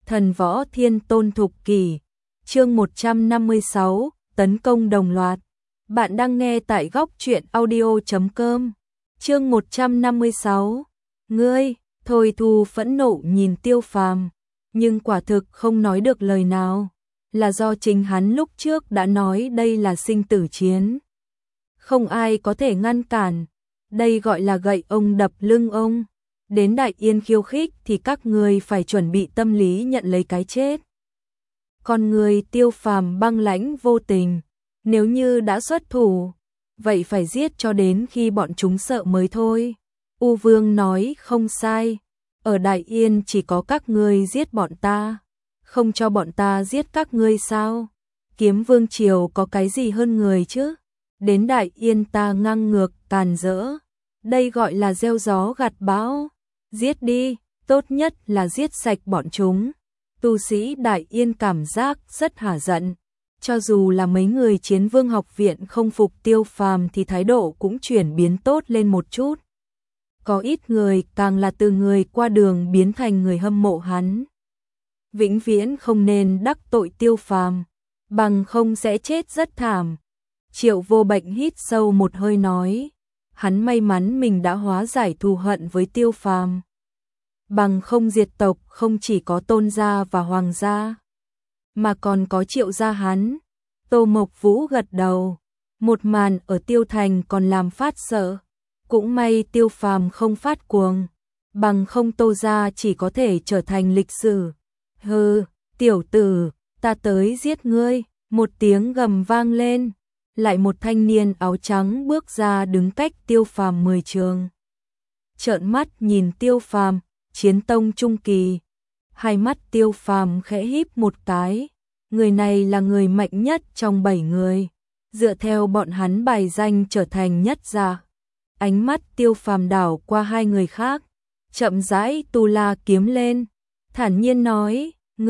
Thần võ thiên tôn thục kỷ, chương 156, tấn công đồng loạt. Bạn đang nghe tại góc truyện audio.com. Chương 156. Ngươi, Thôi Thu phẫn nộ nhìn Tiêu Phàm, nhưng quả thực không nói được lời nào, là do chính hắn lúc trước đã nói đây là sinh tử chiến. Không ai có thể ngăn cản, đây gọi là gậy ông đập lưng ông. Đến Đại Yên khiêu khích thì các ngươi phải chuẩn bị tâm lý nhận lấy cái chết. Con người Tiêu Phàm băng lãnh vô tình, nếu như đã xuất thủ, vậy phải giết cho đến khi bọn chúng sợ mới thôi. U Vương nói không sai, ở Đại Yên chỉ có các ngươi giết bọn ta, không cho bọn ta giết các ngươi sao? Kiếm Vương Triều có cái gì hơn người chứ? Đến Đại Yên ta ngang ngược tàn dỡ, đây gọi là gieo gió gặt bão. Giết đi, tốt nhất là giết sạch bọn chúng. Tu sĩ Đại Yên cảm giác rất hả giận. Cho dù là mấy người Chiến Vương học viện không phục Tiêu Phàm thì thái độ cũng chuyển biến tốt lên một chút. Có ít người càng là từ người qua đường biến thành người hâm mộ hắn. Vĩnh viễn không nên đắc tội Tiêu Phàm, bằng không sẽ chết rất thảm. Triệu Vô Bệnh hít sâu một hơi nói. Hắn may mắn mình đã hóa giải thù hận với Tiêu Phàm. Bằng không diệt tộc không chỉ có Tôn gia và Hoàng gia, mà còn có Triệu gia hắn. Tô Mộc Vũ gật đầu. Một màn ở Tiêu Thành còn làm phát sợ. Cũng may Tiêu Phàm không phát cuồng, bằng không Tô gia chỉ có thể trở thành lịch sử. Hừ, tiểu tử, ta tới giết ngươi. Một tiếng gầm vang lên. Lại một thanh niên áo trắng bước ra đứng cách Tiêu Phàm 10 trượng. Trợn mắt nhìn Tiêu Phàm, chiến tông trung kỳ. Hai mắt Tiêu Phàm khẽ híp một cái. Người này là người mạnh nhất trong 7 người, dựa theo bọn hắn bài danh trở thành nhất gia. Ánh mắt Tiêu Phàm đảo qua hai người khác, chậm rãi tu la kiếm lên, thản nhiên nói: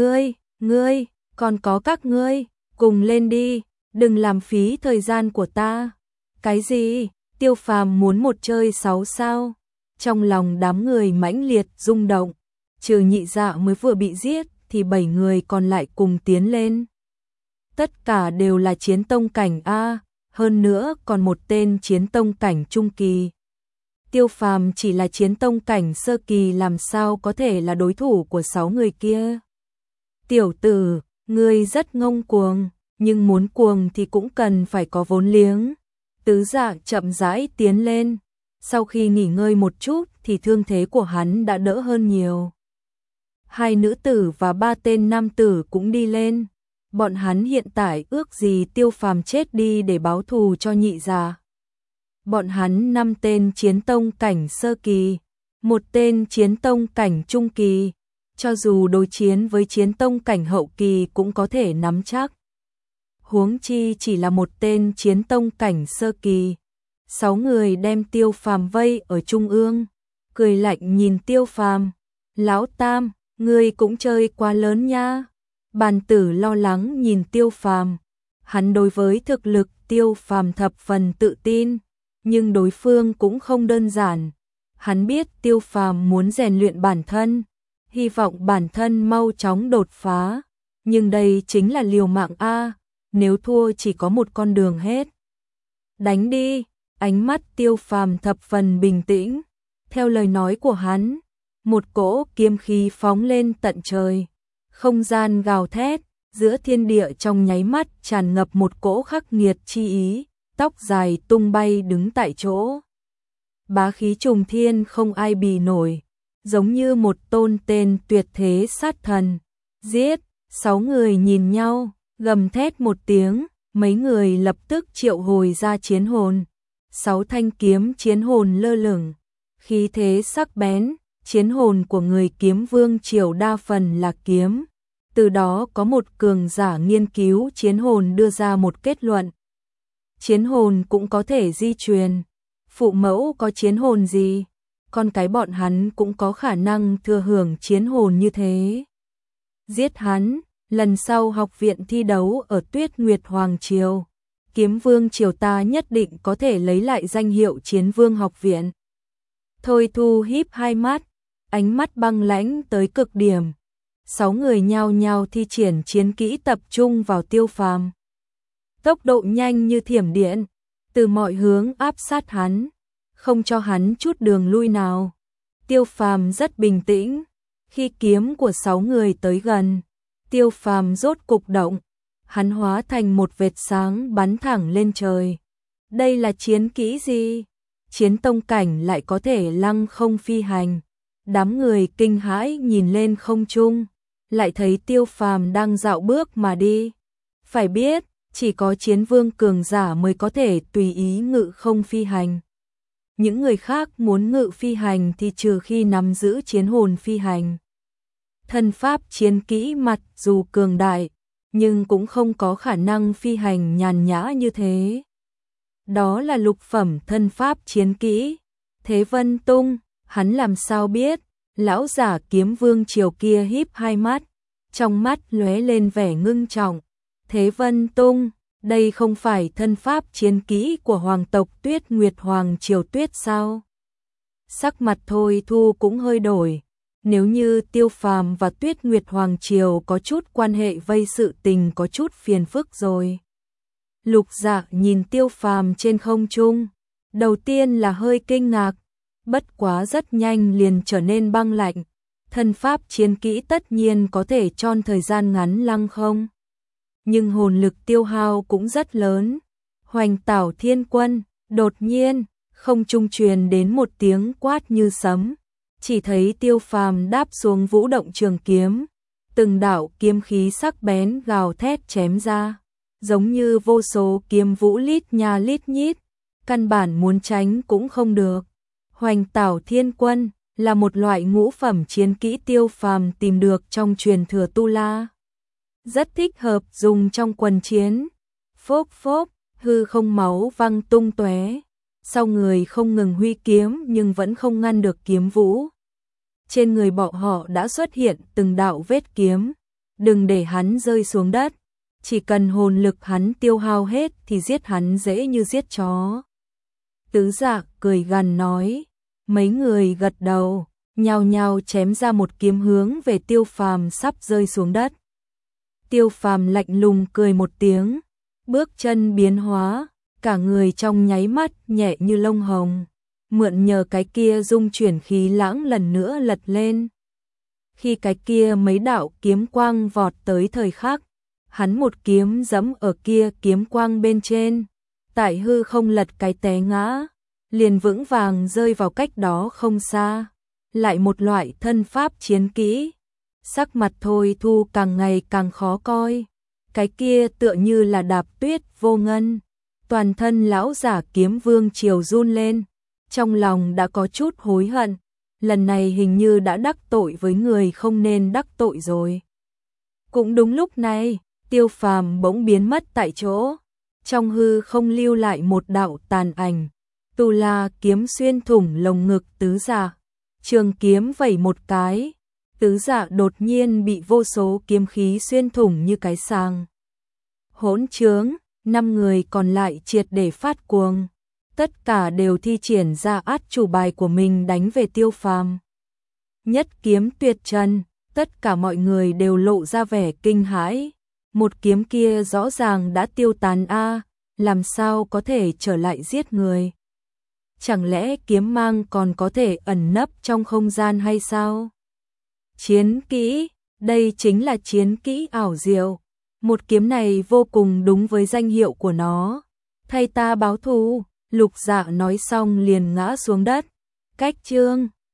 ngươi, còn có các ngươi, cùng lên đi. Đừng làm phí thời gian của ta. Cái gì? Tiêu Phàm muốn một chơi 6 sao? Trong lòng đám người mãnh liệt rung động. Trừ Nhị Dạ mới vừa bị giết thì 7 người còn lại cùng tiến lên. Tất cả đều là chiến tông cảnh A, hơn nữa còn một tên chiến tông cảnh trung kỳ. Tiêu Phàm chỉ là chiến tông cảnh sơ kỳ, làm sao có thể là đối thủ của 6 người kia? Tiểu tử, ngươi rất ngông cuồng. Nhưng muốn cuồng thì cũng cần phải có vốn liếng. Tứ Dạ chậm rãi tiến lên. Sau khi nghỉ ngơi một chút thì thương thế của hắn đã đỡ hơn nhiều. Hai nữ tử và 3 tên nam tử cũng đi lên. Bọn hắn hiện tại ước gì Tiêu Phàm chết đi để báo thù cho Nhị Dạ. Bọn hắn 5 tên chiến tông cảnh sơ kỳ, một tên chiến tông cảnh trung kỳ. Cho dù đối chiến với chiến tông cảnh hậu kỳ cũng có thể nắm chắc. Huống chi chỉ là một tên chiến tông cảnh sơ kỳ. 6 người đem Tiêu Phàm vây ở trung ương, cười lạnh nhìn Tiêu Phàm. Lão Tam, ngươi cũng chơi quá lớn nha. Bàn Tử lo lắng nhìn Tiêu Phàm. Hắn đối với thực lực Tiêu Phàm thập phần tự tin, nhưng đối phương cũng không đơn giản. Hắn biết Tiêu Phàm muốn rèn luyện bản thân, hy vọng bản thân mau chóng đột phá. Nhưng đây chính là liều mạng A. Nếu thua chỉ có một con đường hết. Đánh đi. Ánh mắt Tiêu Phàm thập phần bình tĩnh. Theo lời nói của hắn, một cỗ kiếm khí phóng lên tận trời. Không gian gào thét, giữa thiên địa trong nháy mắt tràn ngập một cỗ khắc nghiệt chi ý. Tóc dài tung bay đứng tại chỗ. Bá khí trùng thiên không ai bì nổi, giống như một tôn tên tuyệt thế sát thần. Giết! 6 người nhìn nhau, gầm thét một tiếng, mấy người lập tức triệu hồi ra chiến hồn. 6 thanh kiếm chiến hồn lơ lửng, khí thế sắc bén. Chiến hồn của người Kiếm Vương Triều đa phần là kiếm. Từ đó có một cường giả nghiên cứu chiến hồn đưa ra một kết luận. Chiến hồn cũng có thể di truyền. Phụ mẫu có chiến hồn gì, con cái bọn hắn cũng có khả năng thừa hưởng chiến hồn như thế. Giết hắn! Lần sau học viện thi đấu ở Tuyết Nguyệt Hoàng Triều, Kiếm Vương Triều ta nhất định có thể lấy lại danh hiệu Chiến Vương học viện. Thôi Thu híp hai mắt, ánh mắt băng lãnh tới cực điểm. 6 người nhao nhao thi triển chiến kỹ tập trung vào Tiêu Phàm. Tốc độ nhanh như thiểm điện, từ mọi hướng áp sát hắn, không cho hắn chút đường lui nào. Tiêu Phàm rất bình tĩnh, khi kiếm của 6 người tới gần, Tiêu Phàm rốt cục động, hắn hóa thành một vệt sáng bắn thẳng lên trời. Đây là chiến kỹ gì? Chiến tông cảnh lại có thể lăng không phi hành. Đám người kinh hãi nhìn lên không trung, lại thấy Tiêu Phàm đang dạo bước mà đi. Phải biết, chỉ có chiến vương cường giả mới có thể tùy ý ngự không phi hành. Những người khác muốn ngự phi hành thì trừ khi nắm giữ chiến hồn phi hành. Thân pháp chiến kỹ mặc dù cường đại, nhưng cũng không có khả năng phi hành nhàn nhã như thế. Đó là lục phẩm thân pháp chiến kỹ. Thế Vân Tung, hắn làm sao biết? Lão giả kiếm vương triều kia híp hai mắt, trong mắt lóe lên vẻ ngưng trọng. Thế Vân Tung, đây không phải thân pháp chiến kỹ của hoàng tộc Tuyết Nguyệt Hoàng Triều Tuyết sao? Sắc mặt Thôi Thu cũng hơi đổi. Nếu như Tiêu Phàm và Tuyết Nguyệt Hoàng Triều có chút quan hệ vây sự tình có chút phiền phức rồi. Lục Dạ nhìn Tiêu Phàm trên không trung, đầu tiên là hơi kinh ngạc, bất quá rất nhanh liền trở nên băng lạnh. Thân pháp chiến kỹ tất nhiên có thể trong thời gian ngắn lăng không, nhưng hồn lực tiêu hao cũng rất lớn. Hoành Tảo Thiên Quân, đột nhiên, không trung truyền đến một tiếng quát như sấm, chỉ thấy Tiêu Phàm đáp xuống vũ động trường kiếm, từng đạo kiếm khí sắc bén gào thét chém ra, giống như vô số kiếm vũ lít nha lít nhít, căn bản muốn tránh cũng không được. Hoành Tảo Thiên Quân là một loại ngũ phẩm chiến kỹ Tiêu Phàm tìm được trong truyền thừa Tu La, rất thích hợp dùng trong quần chiến. Phốp phốp, hư không máu văng tung tóe, sau người không ngừng huy kiếm nhưng vẫn không ngăn được kiếm vũ. Trên người bọn họ đã xuất hiện từng đạo vết kiếm, đừng để hắn rơi xuống đất, chỉ cần hồn lực hắn tiêu hao hết thì giết hắn dễ như giết chó. Tứ Dạ cười gằn nói, mấy người gật đầu, nhao nhao chém ra một kiếm hướng về Tiêu Phàm sắp rơi xuống đất. Tiêu Phàm lạnh lùng cười một tiếng, bước chân biến hóa, cả người trong nháy mắt nhẹ như lông hồng, mượn nhờ cái kia dung chuyển khí lãng lần nữa lật lên. Khi cái kia mấy đạo kiếm quang vọt tới thời khắc, hắn một kiếm giẫm ở kia kiếm quang bên trên, tại hư không lật cái té ngã, liền vững vàng rơi vào cách đó không xa. Lại một loại thân pháp chiến kỹ. Sắc mặt Thôi Thu càng ngày càng khó coi. Cái kia tựa như là đạp tuyết vô ngân. Toàn thân lão giả kiếm vương triều run lên, trong lòng đã có chút hối hận, lần này hình như đã đắc tội với người không nên đắc tội rồi. Cũng đúng lúc này, Tiêu Phàm bỗng biến mất tại chỗ, trong hư không lưu lại một đạo tàn ảnh, Tu La kiếm xuyên thủng lồng ngực Tứ Dạ, trường kiếm vẩy một cái, Tứ Dạ đột nhiên bị vô số kiếm khí xuyên thủng như cái sàng. Hỗn trướng, 5 người còn lại triệt để phát cuồng, tất cả đều thi triển ra át chủ bài của mình đánh về Tiêu Phàm. Nhất kiếm tuyệt trần, tất cả mọi người đều lộ ra vẻ kinh hãi, một kiếm kia rõ ràng đã tiêu tán a, làm sao có thể trở lại giết người? Chẳng lẽ kiếm mang còn có thể ẩn nấp trong không gian hay sao? Chiến kỹ, đây chính là chiến kỹ ảo diệu. Một kiếm này vô cùng đúng với danh hiệu của nó. Thay ta báo thù, Lục Dạ nói xong liền ngã xuống đất. Cách chương